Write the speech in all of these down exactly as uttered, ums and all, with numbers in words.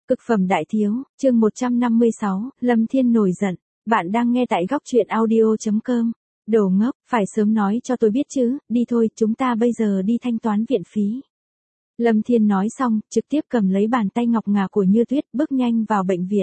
Cực phẩm đại thiếu, chương một trăm năm mươi sáu, Lâm Thiên nổi giận. Bạn đang nghe tại góc truyện audio chấm com. Đồ ngốc, phải sớm nói cho tôi biết chứ, đi thôi, chúng ta bây giờ đi thanh toán viện phí. Lâm Thiên nói xong, trực tiếp cầm lấy bàn tay ngọc ngà của Như Tuyết, bước nhanh vào bệnh viện.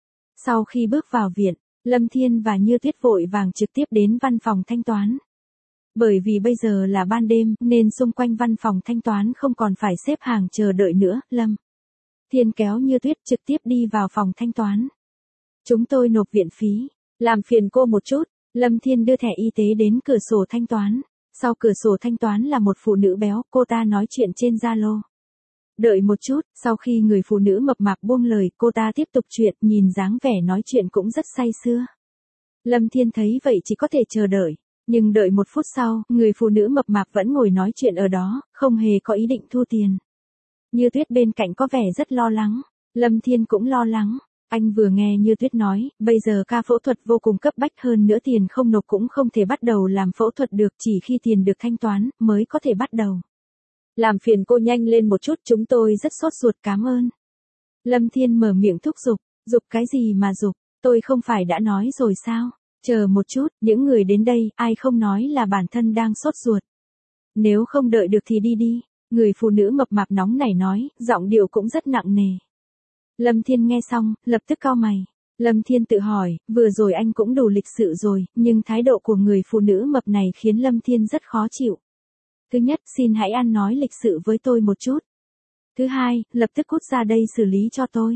Sau khi bước vào viện, Lâm Thiên và Như Tuyết vội vàng trực tiếp đến văn phòng thanh toán. Bởi vì bây giờ là ban đêm, nên xung quanh văn phòng thanh toán không còn phải xếp hàng chờ đợi nữa, Lâm Thiên kéo Như Tuyết trực tiếp đi vào phòng thanh toán. Chúng tôi nộp viện phí, làm phiền cô một chút. Lâm Thiên đưa thẻ y tế đến cửa sổ thanh toán. Sau cửa sổ thanh toán là một phụ nữ béo, cô ta nói chuyện trên Zalo. Đợi một chút, sau khi người phụ nữ mập mạp buông lời, cô ta tiếp tục chuyện, nhìn dáng vẻ nói chuyện cũng rất say sưa. Lâm Thiên thấy vậy chỉ có thể chờ đợi. Nhưng đợi một phút sau, người phụ nữ mập mạp vẫn ngồi nói chuyện ở đó, không hề có ý định thu tiền. Như Tuyết bên cạnh có vẻ rất lo lắng. Lâm Thiên cũng lo lắng. Anh vừa nghe Như Tuyết nói, bây giờ ca phẫu thuật vô cùng cấp bách, hơn nữa tiền không nộp cũng không thể bắt đầu làm phẫu thuật được, chỉ khi tiền được thanh toán, mới có thể bắt đầu. Làm phiền cô nhanh lên một chút, chúng tôi rất sốt ruột, cảm ơn. Lâm Thiên mở miệng thúc giục. Giục cái gì mà giục, tôi không phải đã nói rồi sao? Chờ một chút, những người đến đây, ai không nói là bản thân đang sốt ruột. Nếu không đợi được thì đi đi. Người phụ nữ mập mạp nóng nảy nói, giọng điệu cũng rất nặng nề. Lâm Thiên nghe xong, lập tức cau mày. Lâm Thiên tự hỏi, vừa rồi anh cũng đủ lịch sự rồi, nhưng thái độ của người phụ nữ mập này khiến Lâm Thiên rất khó chịu. Thứ nhất, xin hãy ăn nói lịch sự với tôi một chút. Thứ hai, lập tức cút ra đây xử lý cho tôi.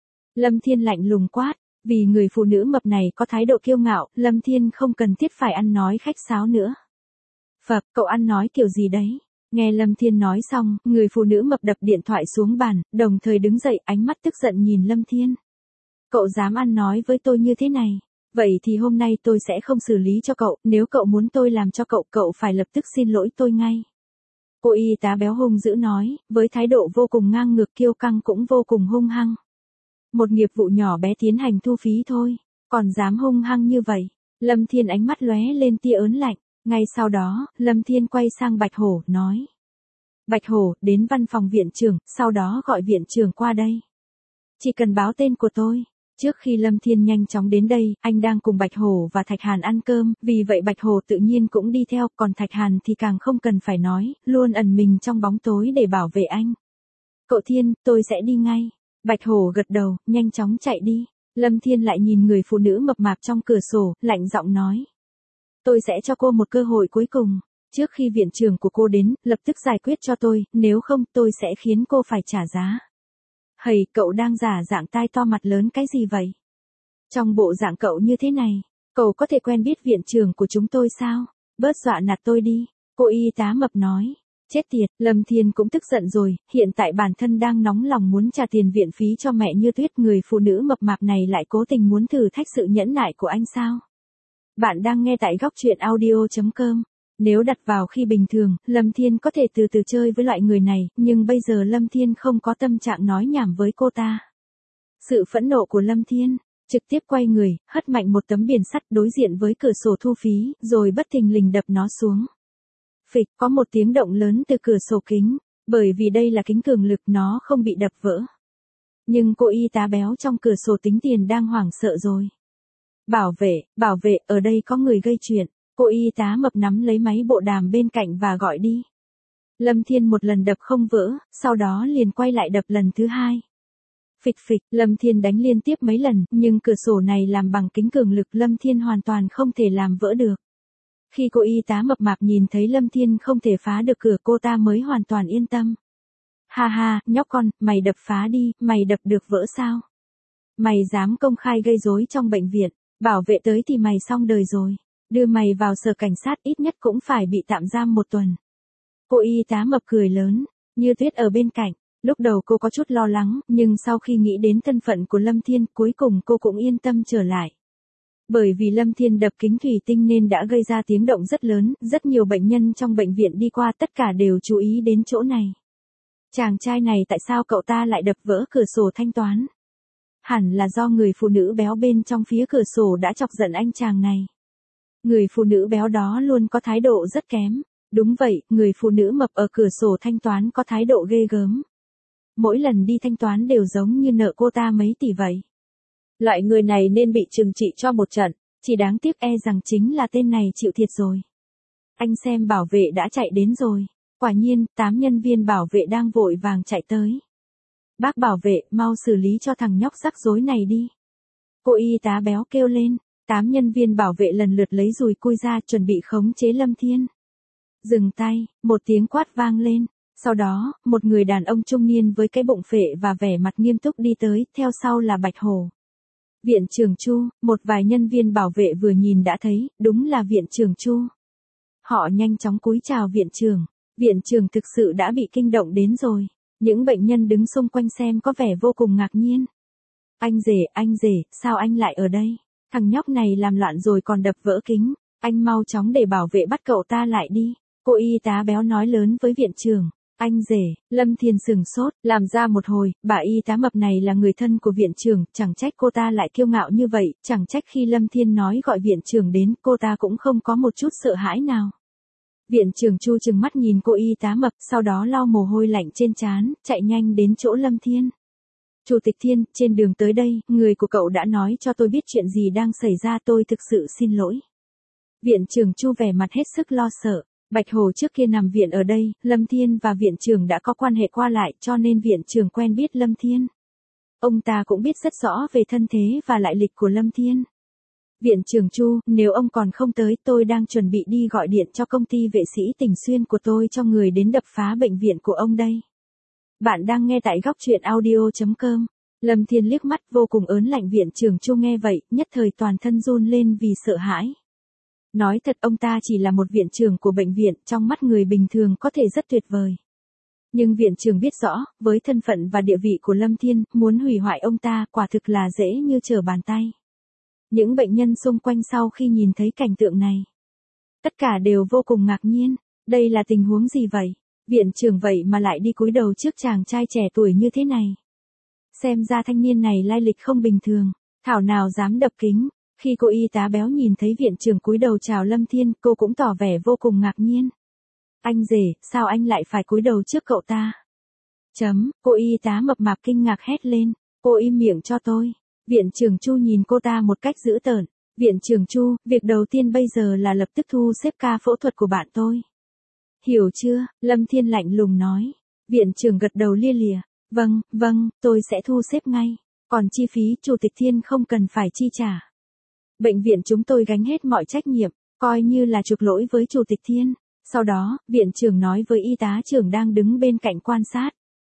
Lâm Thiên lạnh lùng quát, vì người phụ nữ mập này có thái độ kiêu ngạo, Lâm Thiên không cần thiết phải ăn nói khách sáo nữa. Phật, cậu ăn nói kiểu gì đấy? Nghe Lâm Thiên nói xong, người phụ nữ mập đập điện thoại xuống bàn, đồng thời đứng dậy, ánh mắt tức giận nhìn Lâm Thiên. Cậu dám ăn nói với tôi như thế này? Vậy thì hôm nay tôi sẽ không xử lý cho cậu, nếu cậu muốn tôi làm cho cậu, cậu phải lập tức xin lỗi tôi ngay. Cô y tá béo hung dữ nói, với thái độ vô cùng ngang ngược, kiêu căng cũng vô cùng hung hăng. Một nghiệp vụ nhỏ bé tiến hành thu phí thôi, còn dám hung hăng như vậy. Lâm Thiên ánh mắt lóe lên tia ớn lạnh. Ngay sau đó, Lâm Thiên quay sang Bạch Hổ, nói. Bạch Hổ, đến văn phòng viện trưởng, sau đó gọi viện trưởng qua đây. Chỉ cần báo tên của tôi. Trước khi Lâm Thiên nhanh chóng đến đây, anh đang cùng Bạch Hổ và Thạch Hàn ăn cơm, vì vậy Bạch Hổ tự nhiên cũng đi theo, còn Thạch Hàn thì càng không cần phải nói, luôn ẩn mình trong bóng tối để bảo vệ anh. Cậu Thiên, tôi sẽ đi ngay. Bạch Hổ gật đầu, nhanh chóng chạy đi. Lâm Thiên lại nhìn người phụ nữ mập mạp trong cửa sổ, lạnh giọng nói. Tôi sẽ cho cô một cơ hội cuối cùng. Trước khi viện trưởng của cô đến, lập tức giải quyết cho tôi, nếu không tôi sẽ khiến cô phải trả giá. Hầy, cậu đang giả dạng tai to mặt lớn cái gì vậy? Trong bộ dạng cậu như thế này, cậu có thể quen biết viện trưởng của chúng tôi sao? Bớt dọa nạt tôi đi. Cô y tá mập nói. Chết tiệt, Lâm Thiên cũng tức giận rồi, hiện tại bản thân đang nóng lòng muốn trả tiền viện phí cho mẹ Như Tuyết, người phụ nữ mập mạp này lại cố tình muốn thử thách sự nhẫn nại của anh sao? Bạn đang nghe tại góc truyện audio chấm com. Nếu đặt vào khi bình thường, Lâm Thiên có thể từ từ chơi với loại người này, nhưng bây giờ Lâm Thiên không có tâm trạng nói nhảm với cô ta. Sự phẫn nộ của Lâm Thiên, trực tiếp quay người, hất mạnh một tấm biển sắt đối diện với cửa sổ thu phí, rồi bất thình lình đập nó xuống. Phịch, có một tiếng động lớn từ cửa sổ kính, bởi vì đây là kính cường lực, nó không bị đập vỡ. Nhưng cô y tá béo trong cửa sổ tính tiền đang hoảng sợ rồi. Bảo vệ, bảo vệ, ở đây có người gây chuyện. Cô y tá mập nắm lấy máy bộ đàm bên cạnh và gọi đi. Lâm Thiên một lần đập không vỡ, sau đó liền quay lại đập lần thứ hai. Phịch phịch, Lâm Thiên đánh liên tiếp mấy lần, nhưng cửa sổ này làm bằng kính cường lực, Lâm Thiên hoàn toàn không thể làm vỡ được. Khi cô y tá mập mạp nhìn thấy Lâm Thiên không thể phá được cửa, cô ta mới hoàn toàn yên tâm. Ha ha, nhóc con, mày đập phá đi, mày đập được vỡ sao? Mày dám công khai gây rối trong bệnh viện, bảo vệ tới thì mày xong đời rồi. Đưa mày vào sở cảnh sát, ít nhất cũng phải bị tạm giam một tuần. Cô y tá mập cười lớn, Như Tuyết ở bên cạnh. Lúc đầu cô có chút lo lắng, nhưng sau khi nghĩ đến thân phận của Lâm Thiên, cuối cùng cô cũng yên tâm trở lại. Bởi vì Lâm Thiên đập kính thủy tinh nên đã gây ra tiếng động rất lớn, rất nhiều bệnh nhân trong bệnh viện đi qua tất cả đều chú ý đến chỗ này. Chàng trai này tại sao cậu ta lại đập vỡ cửa sổ thanh toán? Hẳn là do người phụ nữ béo bên trong phía cửa sổ đã chọc giận anh chàng này. Người phụ nữ béo đó luôn có thái độ rất kém. Đúng vậy, người phụ nữ mập ở cửa sổ thanh toán có thái độ ghê gớm. mỗi lần đi thanh toán đều giống như nợ cô ta mấy tỷ vậy. Loại người này nên bị trừng trị cho một trận, chỉ đáng tiếc e rằng chính là tên này chịu thiệt rồi. Anh xem bảo vệ đã chạy đến rồi. Quả nhiên, tám nhân viên bảo vệ đang vội vàng chạy tới. Bác bảo vệ, mau xử lý cho thằng nhóc rắc rối này đi. Cô y tá béo kêu lên, tám nhân viên bảo vệ lần lượt lấy dùi cui ra chuẩn bị khống chế Lâm Thiên. Dừng tay, một tiếng quát vang lên. Sau đó, một người đàn ông trung niên với cái bụng phệ và vẻ mặt nghiêm túc đi tới, theo sau là Bạch Hổ. Viện trưởng Chu, một vài nhân viên bảo vệ vừa nhìn đã thấy, đúng là viện trưởng Chu. Họ nhanh chóng cúi chào viện trưởng. Viện trưởng thực sự đã bị kinh động đến rồi. Những bệnh nhân đứng xung quanh xem có vẻ vô cùng ngạc nhiên. Anh rể, anh rể, sao anh lại ở đây? Thằng nhóc này làm loạn rồi còn đập vỡ kính. Anh mau chóng để bảo vệ bắt cậu ta lại đi. Cô y tá béo nói lớn với viện trưởng. Anh rể, Lâm Thiên sừng sốt, làm ra một hồi, bà y tá mập này là người thân của viện trưởng, chẳng trách cô ta lại kiêu ngạo như vậy, chẳng trách khi Lâm Thiên nói gọi viện trưởng đến, cô ta cũng không có một chút sợ hãi nào. Viện trưởng Chu trừng mắt nhìn cô y tá mập, sau đó lau mồ hôi lạnh trên trán, chạy nhanh đến chỗ Lâm Thiên. Chủ tịch Thiên, trên đường tới đây, người của cậu đã nói cho tôi biết chuyện gì đang xảy ra, tôi thực sự xin lỗi. Viện trưởng Chu vẻ mặt hết sức lo sợ. Bạch Hồ trước kia nằm viện ở đây, Lâm Thiên và viện trưởng đã có quan hệ qua lại cho nên viện trưởng quen biết Lâm Thiên. Ông ta cũng biết rất rõ về thân thế và lại lịch của Lâm Thiên. Viện trưởng Chu, nếu ông còn không tới, tôi đang chuẩn bị đi gọi điện cho công ty vệ sĩ Tỉnh Xuyên của tôi cho người đến đập phá bệnh viện của ông đây. Bạn đang nghe tại góc truyện audio chấm com. Lâm Thiên liếc mắt vô cùng ớn lạnh. Viện trưởng Chu nghe vậy, nhất thời toàn thân run lên vì sợ hãi. Nói thật, ông ta chỉ là một viện trưởng của bệnh viện, trong mắt người bình thường có thể rất tuyệt vời. Nhưng viện trưởng biết rõ, với thân phận và địa vị của Lâm Thiên, muốn hủy hoại ông ta quả thực là dễ như trở bàn tay. Những bệnh nhân xung quanh sau khi nhìn thấy cảnh tượng này, tất cả đều vô cùng ngạc nhiên. Đây là tình huống gì vậy? Viện trưởng vậy mà lại đi cúi đầu trước chàng trai trẻ tuổi như thế này. Xem ra thanh niên này lai lịch không bình thường, thảo nào dám đập kính. Khi cô y tá béo nhìn thấy viện trưởng cúi đầu chào Lâm Thiên, cô cũng tỏ vẻ vô cùng ngạc nhiên. Anh rể, sao anh lại phải cúi đầu trước cậu ta? Chấm, cô y tá mập mạp kinh ngạc hét lên, cô im miệng cho tôi. Viện trưởng Chu nhìn cô ta một cách dữ tợn. Viện trưởng Chu, việc đầu tiên bây giờ là lập tức thu xếp ca phẫu thuật của bạn tôi. Hiểu chưa? Lâm Thiên lạnh lùng nói. Viện trưởng gật đầu lia lịa. Vâng, vâng, tôi sẽ thu xếp ngay. Còn chi phí Chủ tịch Thiên không cần phải chi trả. Bệnh viện chúng tôi gánh hết mọi trách nhiệm, coi như là chuộc lỗi với Chủ tịch Thiên. Sau đó, viện trưởng nói với y tá trưởng đang đứng bên cạnh quan sát.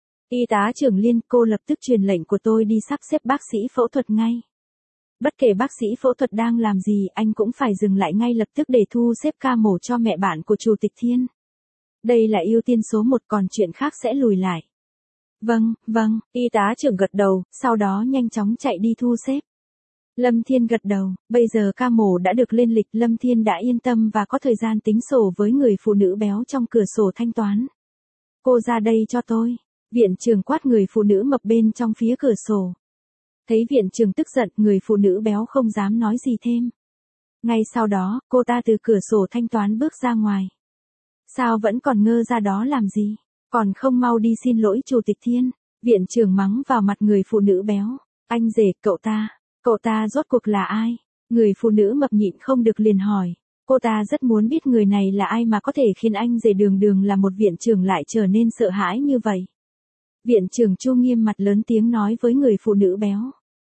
Y tá trưởng Liên, cô lập tức truyền lệnh của tôi đi sắp xếp bác sĩ phẫu thuật ngay. Bất kể bác sĩ phẫu thuật đang làm gì, anh cũng phải dừng lại ngay lập tức để thu xếp ca mổ cho mẹ bạn của Chủ tịch Thiên. Đây là ưu tiên số một, còn chuyện khác sẽ lùi lại. Vâng, vâng, y tá trưởng gật đầu, sau đó nhanh chóng chạy đi thu xếp. Lâm Thiên gật đầu, bây giờ ca mổ đã được lên lịch, Lâm Thiên đã yên tâm và có thời gian tính sổ với người phụ nữ béo trong cửa sổ thanh toán. Cô ra đây cho tôi. Viện trưởng quát người phụ nữ mập bên trong phía cửa sổ. Thấy viện trưởng tức giận, người phụ nữ béo không dám nói gì thêm. Ngay sau đó, cô ta từ cửa sổ thanh toán bước ra ngoài. Sao vẫn còn ngơ ra đó làm gì? Còn không mau đi xin lỗi Chủ tịch Thiên. Viện trưởng mắng vào mặt người phụ nữ béo. Anh rể, cậu ta, cậu ta rốt cuộc là ai? Người phụ nữ mập nhịn không được liền hỏi. Cô ta rất muốn biết người này là ai mà có thể khiến anh rể đường đường là một viện trưởng lại trở nên sợ hãi như vậy. Viện trưởng Chu nghiêm mặt lớn tiếng nói với người phụ nữ béo.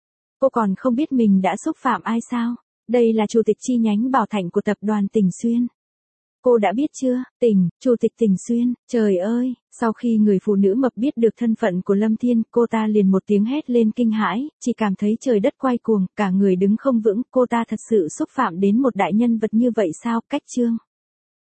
Cô còn không biết mình đã xúc phạm ai sao? Đây là chủ tịch chi nhánh Bảo Thạnh của tập đoàn Tỉnh Xuyên. Cô đã biết chưa? Tỉnh, Chủ tịch Tỉnh Xuyên, trời ơi! Sau khi người phụ nữ mập biết được thân phận của Lâm Thiên, cô ta liền một tiếng hét lên kinh hãi, chỉ cảm thấy trời đất quay cuồng, cả người đứng không vững, cô ta thật sự xúc phạm đến một đại nhân vật như vậy sao? Cách chương.